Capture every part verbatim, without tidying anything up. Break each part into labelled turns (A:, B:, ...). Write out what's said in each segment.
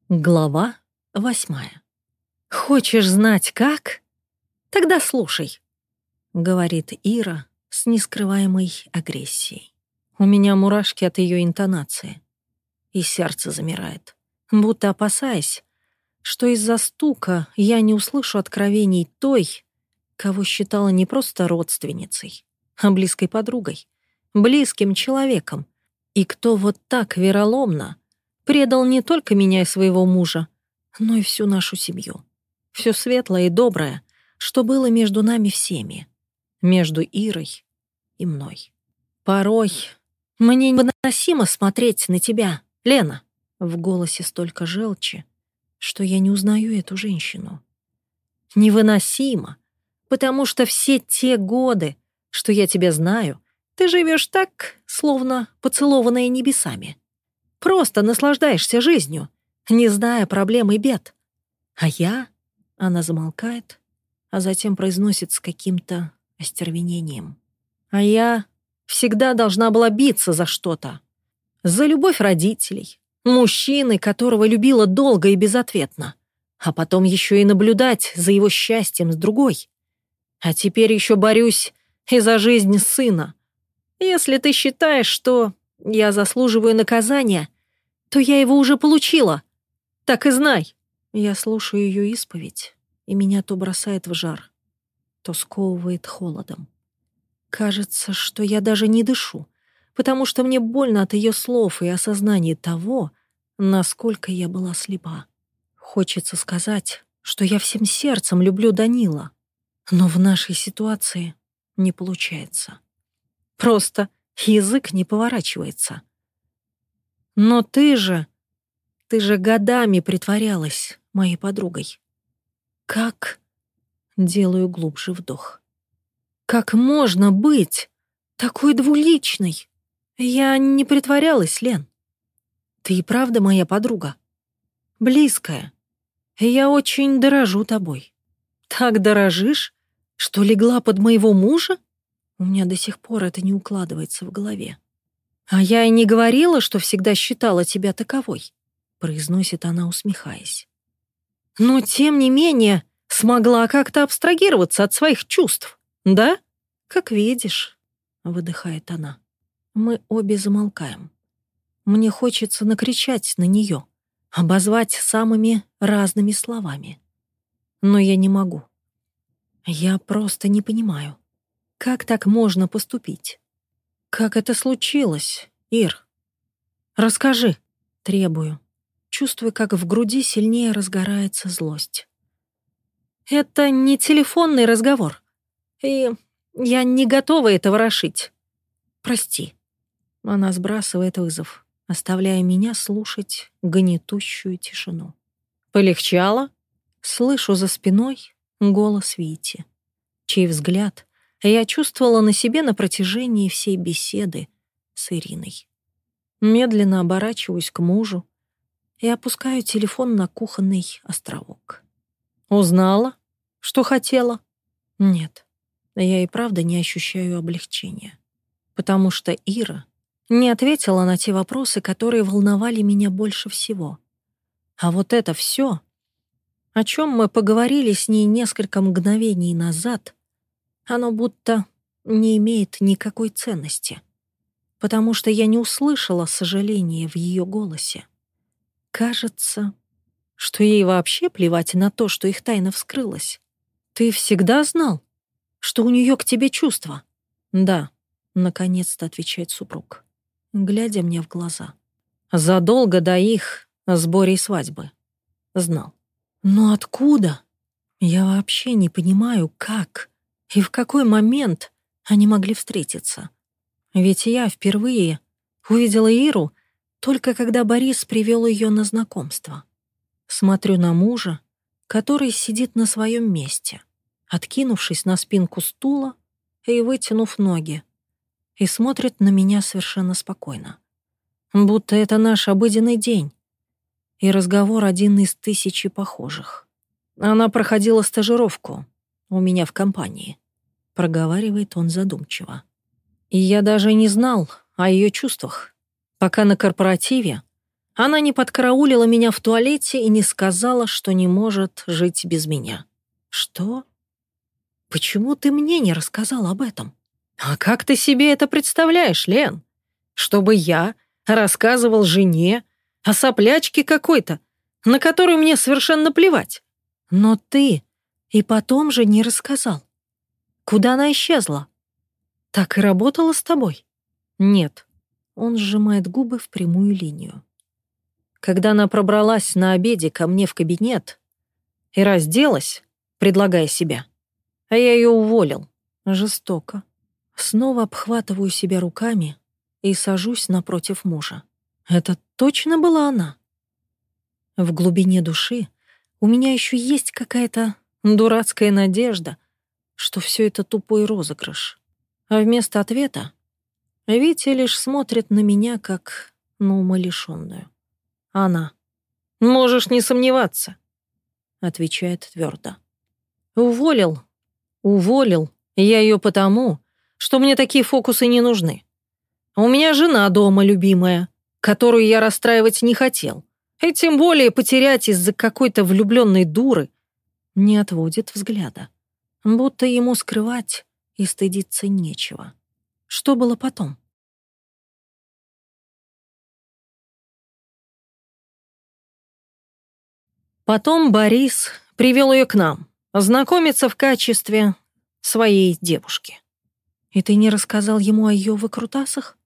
A: Глава восьмая. «Хочешь знать, как? Тогда слушай», — говорит Ира с нескрываемой агрессией. У меня мурашки от ее интонации, и сердце замирает, будто опасаясь, что из-за стука я не услышу откровений той, кого считала не просто родственницей, а близкой подругой, близким человеком, и кто вот так вероломно предал не только меня и своего мужа, но и всю нашу семью. Все светлое и доброе, что было между нами всеми, между Ирой и мной. Порой мне невыносимо смотреть на тебя, Лена. В голосе столько желчи, что я не узнаю эту женщину. Невыносимо, потому что все те годы, что я тебя знаю, ты живешь так, словно поцелованная небесами. Просто наслаждаешься жизнью, не зная проблем и бед. А я... Она замолкает, а затем произносит с каким-то остервенением. А я всегда должна была биться за что-то. За любовь родителей, мужчины, которого любила долго и безответно. А потом еще и наблюдать за его счастьем с другой. А теперь еще борюсь и за жизнь сына. Если ты считаешь, что я заслуживаю наказания, то я его уже получила. Так и знай. Я слушаю ее исповедь, и меня то бросает в жар, то сковывает холодом. Кажется, что я даже не дышу, потому что мне больно от ее слов и осознания того, насколько я была слепа. Хочется сказать, что я всем сердцем люблю Данила, но в нашей ситуации не получается. Просто язык не поворачивается. Но ты же... Ты же годами притворялась моей подругой. Как? Делаю глубже вдох. Как можно быть такой двуличной? Я не притворялась, Лен. Ты и правда моя подруга. Близкая. И я очень дорожу тобой. Так дорожишь, что легла под моего мужа? У меня до сих пор это не укладывается в голове. А я и не говорила, что всегда считала тебя таковой, произносит она, усмехаясь. Но, тем не менее, смогла как-то абстрагироваться от своих чувств, да? Как видишь, выдыхает она. Мы обе замолкаем. Мне хочется накричать на нее, обозвать самыми разными словами. Но я не могу. Я просто не понимаю, как так можно поступить? Как это случилось, Ир? Расскажи, требую. Чувствую, как в груди сильнее разгорается злость. Это не телефонный разговор, и я не готова это ворошить. Прости. Она сбрасывает вызов, оставляя меня слушать гнетущую тишину. Полегчало? Слышу за спиной голос Вити, чей взгляд я чувствовала на себе на протяжении всей беседы с Ириной. Медленно оборачиваюсь к мужу и опускаю телефон на кухонный островок. Узнала, что хотела? Нет, я и правда не ощущаю облегчения, потому что Ира не ответила на те вопросы, которые волновали меня больше всего. А вот это все, о чем мы поговорили с ней несколько мгновений назад, оно будто не имеет никакой ценности, потому что я не услышала сожаления в ее голосе. Кажется, что ей вообще плевать на то, что их тайна вскрылась. Ты всегда знал, что у нее к тебе чувства? Да, наконец-то отвечает супруг, глядя мне в глаза. Задолго до их сбора и свадьбы. Знал. Но откуда? Я вообще не понимаю, как и в какой момент они могли встретиться. Ведь я впервые увидела Иру только когда Борис привел ее на знакомство. Смотрю на мужа, который сидит на своем месте, откинувшись на спинку стула и вытянув ноги, и смотрит на меня совершенно спокойно. Будто это наш обыденный день, и разговор один из тысячи похожих. Она проходила стажировку у меня в компании, проговаривает он задумчиво. И я даже не знал о ее чувствах, пока на корпоративе Она не подкараулила меня в туалете и не сказала, что не может жить без меня. Что? Почему ты мне не рассказал об этом? А как ты себе это представляешь, Лен? Чтобы я рассказывал жене о соплячке какой-то, на которую мне совершенно плевать. Но ты и потом же не рассказал. Куда она исчезла? Так и работала с тобой? Нет. Он сжимает губы в прямую линию. Когда она пробралась на обеде ко мне в кабинет и разделась, предлагая себя, а я ее уволил. Жестоко. Снова обхватываю себя руками и сажусь напротив мужа. Это точно была она? В глубине души у меня еще есть какая-то дурацкая надежда, что все это тупой розыгрыш. А вместо ответа Витя лишь смотрит на меня, как на умалишенную. Она. «Можешь не сомневаться», — отвечает твердо. «Уволил, уволил я ее потому, что мне такие фокусы не нужны. У меня жена дома любимая, которую я расстраивать не хотел, и тем более потерять из-за какой-то влюбленной дуры». Не отводит взгляда, будто ему скрывать и стыдиться нечего. Что было потом? Потом Борис привел ее к нам, знакомиться в качестве своей девушки. И ты не рассказал ему о ее выкрутасах?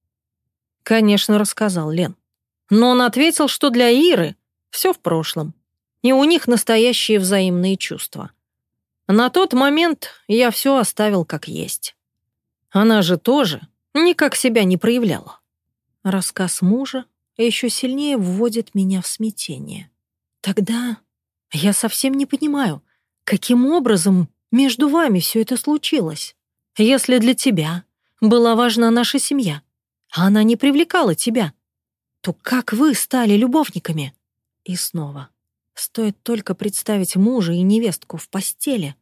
A: Конечно, рассказал, Лен. Но он ответил, что для Иры все в прошлом, и у них настоящие взаимные чувства. На тот момент я все оставил как есть. Она же тоже никак себя не проявляла. Рассказ мужа еще сильнее вводит меня в смятение. Тогда я совсем не понимаю, каким образом между вами все это случилось. Если для тебя была важна наша семья, а она не привлекала тебя, то как вы стали любовниками? И снова, стоит только представить мужа и невестку в постели,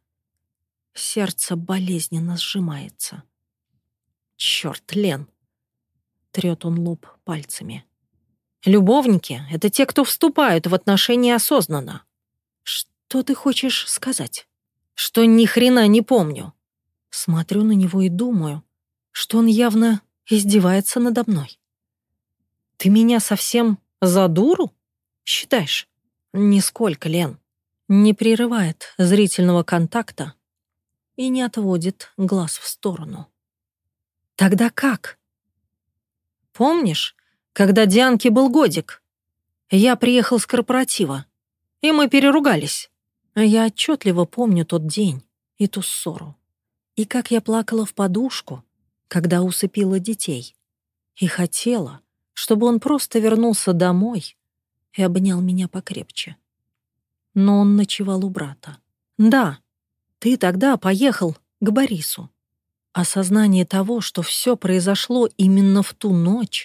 A: сердце болезненно сжимается. «Чёрт, Лен!» — трёт он лоб пальцами. «Любовники — это те, кто вступают в отношения осознанно». «Что ты хочешь сказать?» «Что ни хрена не помню». Смотрю на него и думаю, что он явно издевается надо мной. «Ты меня совсем за дуру считаешь?» «Нисколько, Лен». Не прерывает зрительного контакта и не отводит глаз в сторону. «Тогда как?» «Помнишь, когда Дианке был годик? Я приехал с корпоратива, и мы переругались. Я отчетливо помню тот день и ту ссору. И как я плакала в подушку, когда усыпила детей, и хотела, чтобы он просто вернулся домой и обнял меня покрепче. Но он ночевал у брата. Да, ты тогда поехал к Борису. Осознание того, что все произошло именно в ту ночь,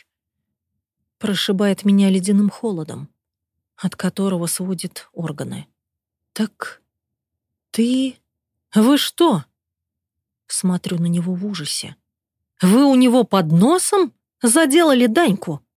A: прошибает меня ледяным холодом, от которого сводит органы. «Так ты... Вы что?» Смотрю на него в ужасе. «Вы у него под носом заделали Даньку?»